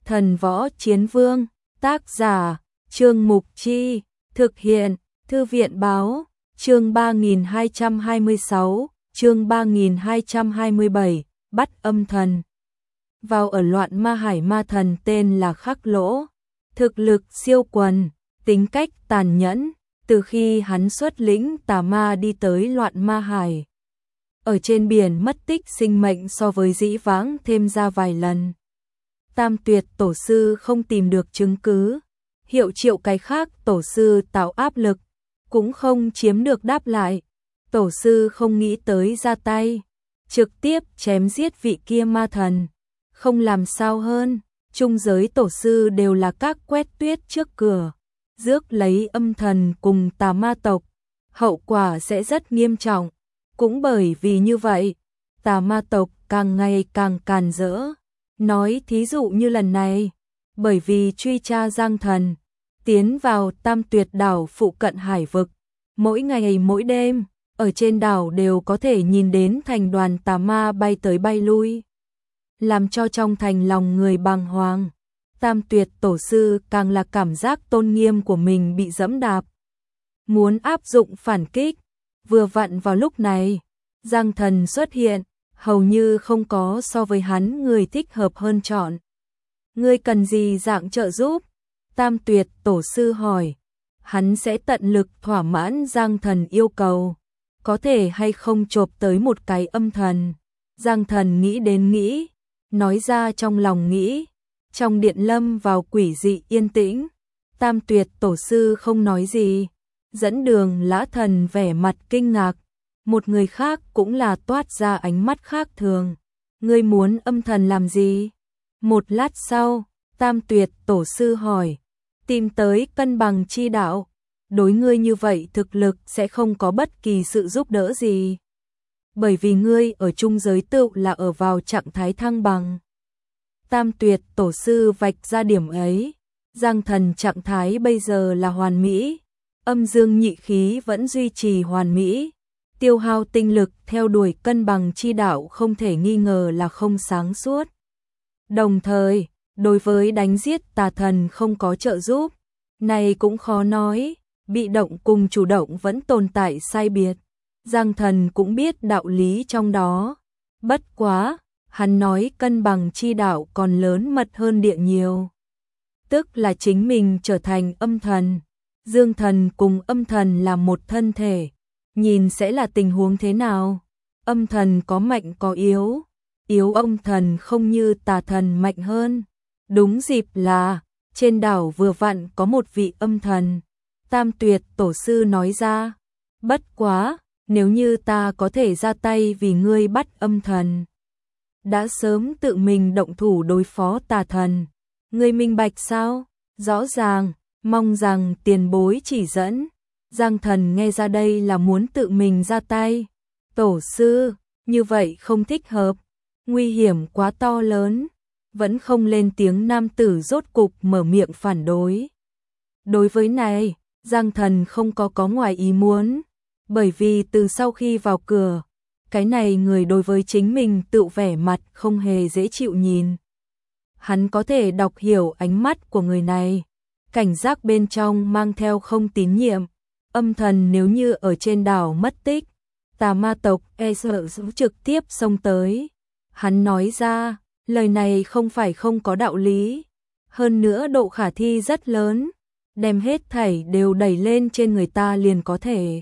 Thần Võ Chiến Vương, tác giả, Trương Mục Chi, thực hiện, Thư viện Báo, chương 3226, chương 3227, bắt âm thần. Vào ở loạn ma hải, ma thần tên là Khắc Lỗ, thực lực siêu quần, tính cách tàn nhẫn, từ khi hắn xuất lĩnh tà ma đi tới loạn ma hải. Ở trên biển mất tích sinh mệnh so với dĩ vãng thêm ra vài lần. Tam Tuyệt tổ sư không tìm được chứng cứ, hiệu triệu cái khác tổ sư tạo áp lực, cũng không chiếm được đáp lại. Tổ sư không nghĩ tới ra tay, trực tiếp chém giết vị kia ma thần. Không làm sao hơn, trung giới tổ sư đều là các quét tuyết trước cửa, rước lấy âm thần cùng tà ma tộc, hậu quả sẽ rất nghiêm trọng. Cũng bởi vì như vậy, tà ma tộc càng ngày càng càn rỡ. Nói thí dụ như lần này, bởi vì truy tra Giang Thần, tiến vào Tam Tuyệt đảo phụ cận hải vực, mỗi ngày mỗi đêm, ở trên đảo đều có thể nhìn đến thành đoàn tà ma bay tới bay lui, làm cho trong thành lòng người bàng hoàng. Tam Tuyệt tổ sư càng là cảm giác tôn nghiêm của mình bị dẫm đạp, muốn áp dụng phản kích. Vừa vặn vào lúc này, Giang Thần xuất hiện, hầu như không có so với hắn người thích hợp hơn chọn. Ngươi cần gì dạng trợ giúp? Tam Tuyệt tổ sư hỏi. Hắn sẽ tận lực thỏa mãn Giang Thần yêu cầu, có thể hay không chộp tới một cái âm thần. Giang Thần nghĩ đến nghĩ, nói ra trong lòng nghĩ. Trong điện lâm vào quỷ dị yên tĩnh, Tam Tuyệt tổ sư không nói gì. Dẫn đường Lã Thần vẻ mặt kinh ngạc, một người khác cũng là toát ra ánh mắt khác thường. Ngươi muốn âm thần làm gì? Một lát sau, Tam Tuyệt tổ sư hỏi, tìm tới cân bằng chi đạo. Đối ngươi như vậy thực lực sẽ không có bất kỳ sự giúp đỡ gì. Bởi vì ngươi ở trung giới tựu là ở vào trạng thái thăng bằng. Tam Tuyệt tổ sư vạch ra điểm ấy. Giang Thần trạng thái bây giờ là hoàn mỹ. Âm dương nhị khí vẫn duy trì hoàn mỹ, tiêu hao tinh lực theo đuổi cân bằng chi đạo không thể nghi ngờ là không sáng suốt. Đồng thời, đối với đánh giết tà thần không có trợ giúp, này cũng khó nói, bị động cùng chủ động vẫn tồn tại sai biệt. Giang Thần cũng biết đạo lý trong đó, bất quá, hắn nói cân bằng chi đạo còn lớn mật hơn địa nhiều. Tức là chính mình trở thành âm thần. Dương thần cùng âm thần là một thân thể, nhìn sẽ là tình huống thế nào? Âm thần có mạnh có yếu, yếu âm thần không như tà thần mạnh hơn. Đúng dịp là, trên đảo vừa vặn có một vị âm thần. Tam Tuyệt tổ sư nói ra, bất quá, nếu như ta có thể ra tay vì ngươi bắt âm thần, đã sớm tự mình động thủ đối phó tà thần. Ngươi minh bạch sao? Rõ ràng. Mong rằng tiền bối chỉ dẫn. Giang Thần nghe ra đây là muốn tự mình ra tay. Tổ sư, như vậy không thích hợp, nguy hiểm quá to lớn. Vẫn không lên tiếng nam tử rốt cục mở miệng phản đối. Đối với này, Giang Thần không có ngoài ý muốn, bởi vì từ sau khi vào cửa, cái này người đối với chính mình tự vẻ mặt không hề dễ chịu nhìn. Hắn có thể đọc hiểu ánh mắt của người này. Cảnh giác bên trong mang theo không tín nhiệm. Âm thần nếu như ở trên đảo mất tích, tà ma tộc sợ trực tiếp xông tới. Hắn nói ra, lời này không phải không có đạo lý. Hơn nữa độ khả thi rất lớn, đem hết thảy đều đẩy lên trên người ta liền có thể.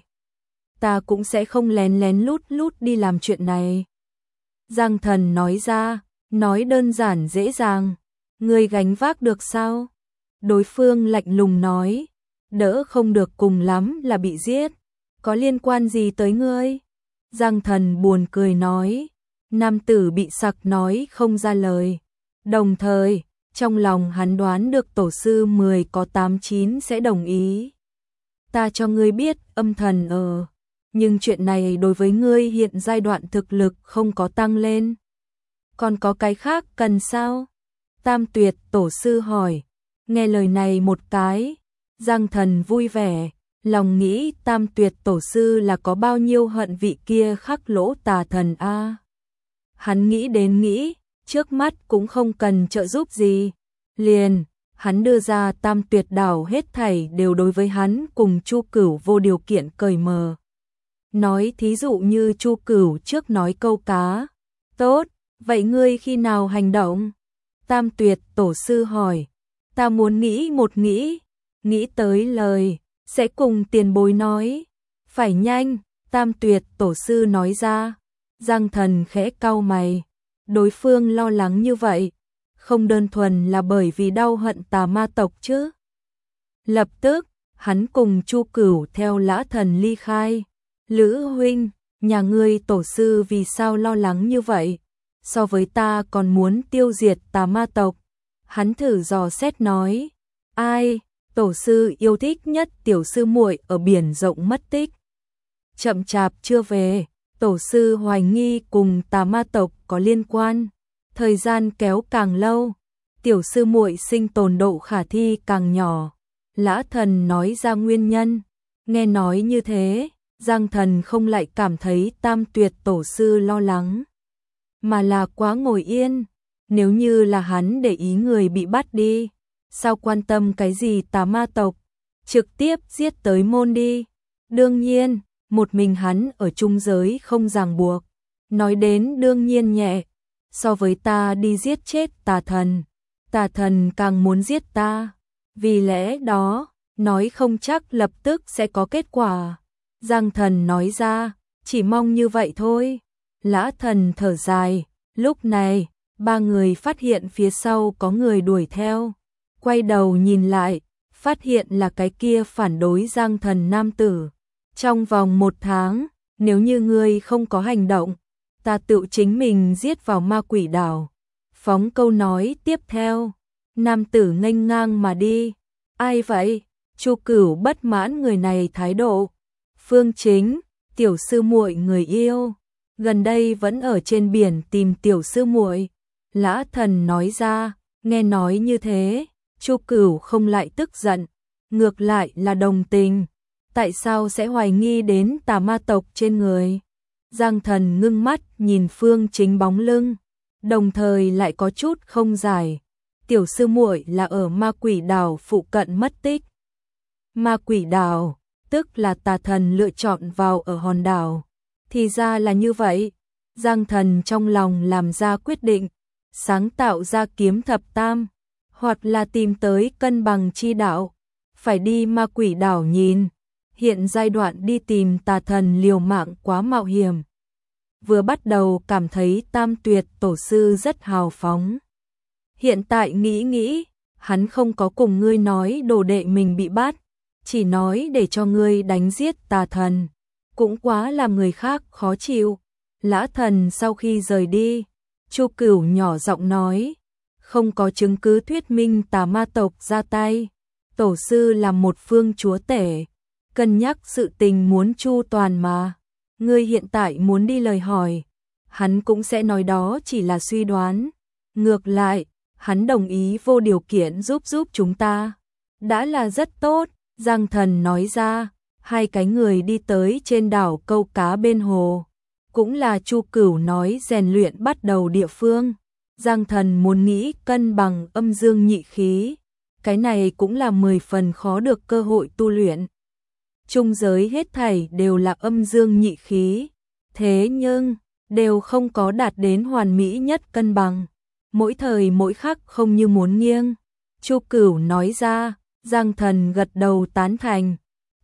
Ta cũng sẽ không lén lén lút đi làm chuyện này. Giang Thần nói ra, nói đơn giản dễ dàng. Ngươi gánh vác được sao? Đối phương lạnh lùng nói, đỡ không được cùng lắm là bị giết, có liên quan gì tới ngươi? Giang Thần buồn cười nói, nam tử bị sặc nói không ra lời. Đồng thời, trong lòng hắn đoán được tổ sư 10 có 8-9 sẽ đồng ý. Ta cho ngươi biết âm thần nhưng chuyện này đối với ngươi hiện giai đoạn thực lực không có tăng lên. Còn có cái khác cần sao? Tam Tuyệt tổ sư hỏi. Nghe lời này một cái, Giang Thần vui vẻ, lòng nghĩ Tam Tuyệt tổ sư là có bao nhiêu hận vị kia Khắc Lỗ tà thần a. Hắn nghĩ đến nghĩ, trước mắt cũng không cần trợ giúp gì, Liền, hắn đưa ra Tam Tuyệt đảo hết thảy đều đối với hắn cùng Chu Cửu vô điều kiện cởi mở. Nói thí dụ như Chu Cửu trước nói câu cá. Tốt, vậy ngươi khi nào hành động? Tam Tuyệt tổ sư hỏi. Ta muốn nghĩ một nghĩ tới lời, sẽ cùng tiền bối nói. Phải nhanh, Tam Tuyệt tổ sư nói ra. Giang Thần khẽ cau mày. Đối phương lo lắng như vậy, không đơn thuần là bởi vì đau hận tà ma tộc chứ. Lập tức, hắn cùng Chu Cửu theo Lã Thần ly khai. Lữ huynh, nhà ngươi tổ sư vì sao lo lắng như vậy? So với ta còn muốn tiêu diệt tà ma tộc. Hắn thử dò xét nói. Ai, tổ sư yêu thích nhất tiểu sư muội ở biển rộng mất tích. Chậm chạp chưa về, tổ sư hoài nghi cùng tà ma tộc có liên quan. Thời gian kéo càng lâu, tiểu sư muội sinh tồn độ khả thi càng nhỏ. Lã Thần nói ra nguyên nhân. Nghe nói như thế, Giang Thần không lại cảm thấy Tam Tuyệt tổ sư lo lắng, mà là quá ngồi yên. Nếu như là hắn để ý người bị bắt đi, sao quan tâm cái gì tà ma tộc, trực tiếp giết tới môn đi. Đương nhiên, một mình hắn ở trung giới không ràng buộc. Nói đến đương nhiên nhẹ, so với ta đi giết chết tà thần càng muốn giết ta. Vì lẽ đó, nói không chắc lập tức sẽ có kết quả. Giang Thần nói ra, chỉ mong như vậy thôi. Lã Thần thở dài, lúc này, ba người phát hiện phía sau có người đuổi theo. Quay đầu nhìn lại, phát hiện là cái kia phản đối Giang Thần nam tử. Trong vòng 1 tháng, nếu như ngươi không có hành động, ta tự chính mình giết vào ma quỷ đảo. Phóng câu nói tiếp theo, nam tử nghênh ngang mà đi. Ai vậy? Chu Cửu bất mãn người này thái độ. Phương Chính, tiểu sư muội người yêu, gần đây vẫn ở trên biển tìm tiểu sư muội. Lã Thần nói ra. Nghe nói như thế, Chu Cửu không lại tức giận, ngược lại là đồng tình. Tại sao sẽ hoài nghi đến tà ma tộc trên người? Giang Thần ngưng mắt nhìn Phương Chính bóng lưng, đồng thời lại có chút không giải. Tiểu sư muội là ở ma quỷ đảo phụ cận mất tích. Ma quỷ đảo, tức là tà thần lựa chọn vào ở hòn đảo. Thì ra là như vậy. Giang Thần trong lòng làm ra quyết định, sáng tạo ra kiếm thập tam, hoặc là tìm tới cân bằng chi đạo. Phải đi ma quỷ đảo nhìn. Hiện giai đoạn đi tìm tà thần liều mạng quá mạo hiểm. Vừa bắt đầu cảm thấy Tam Tuyệt tổ sư rất hào phóng. Hiện tại nghĩ, hắn không có cùng ngươi nói đồ đệ mình bị bắt, chỉ nói để cho ngươi đánh giết tà thần, cũng quá làm người khác khó chịu. Lã Thần sau khi rời đi, Chu Cửu nhỏ giọng nói, không có chứng cứ thuyết minh tà ma tộc ra tay. Tổ sư là một phương chúa tể, cân nhắc sự tình muốn chu toàn mà. Ngươi hiện tại muốn đi lời hỏi, hắn cũng sẽ nói đó chỉ là suy đoán. Ngược lại, hắn đồng ý vô điều kiện giúp chúng ta. Đã là rất tốt, Giang Thần nói ra. Hai cái người đi tới trên đảo câu cá bên hồ, cũng là Chu Cửu nói rèn luyện bắt đầu địa phương. Giang Thần muốn nghĩ cân bằng âm dương nhị khí, cái này cũng là 10 phần khó được cơ hội tu luyện. Trung giới hết thảy đều là âm dương nhị khí, thế nhưng đều không có đạt đến hoàn mỹ nhất cân bằng, mỗi thời mỗi khắc không như muốn nghiêng. Chu Cửu nói ra. Giang Thần gật đầu tán thành.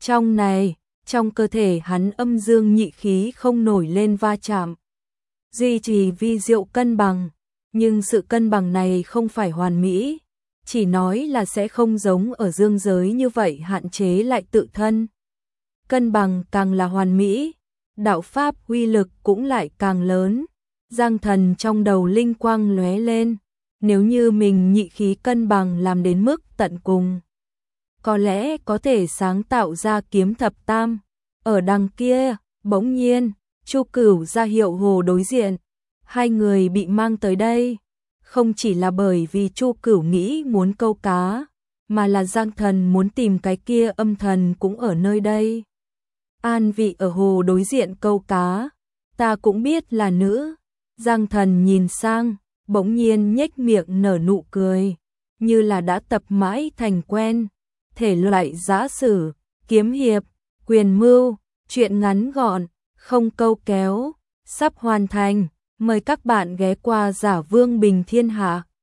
Trong cơ thể hắn âm dương nhị khí không nổi lên va chạm, duy trì vi diệu cân bằng, nhưng sự cân bằng này không phải hoàn mỹ, chỉ nói là sẽ không giống ở dương giới như vậy hạn chế lại tự thân. Cân bằng càng là hoàn mỹ, đạo pháp uy lực cũng lại càng lớn. Giang Thần trong đầu linh quang lóe lên, nếu như mình nhị khí cân bằng làm đến mức tận cùng, có lẽ có thể sáng tạo ra kiếm thập tam. Ở đằng kia, bỗng nhiên, Chu Cửu ra hiệu hồ đối diện. Hai người bị mang tới đây, không chỉ là bởi vì Chu Cửu nghĩ muốn câu cá, mà là Giang Thần muốn tìm cái kia âm thần cũng ở nơi đây. An vị ở hồ đối diện câu cá, ta cũng biết là nữ. Giang Thần nhìn sang, bỗng nhiên nhếch miệng nở nụ cười. như là đã tập mãi thành quen. Thể loại giã sử, kiếm hiệp, quyền mưu, truyện ngắn gọn, không câu kéo, sắp hoàn thành. Mời các bạn ghé qua Giả Vương Bình Thiên Hạ.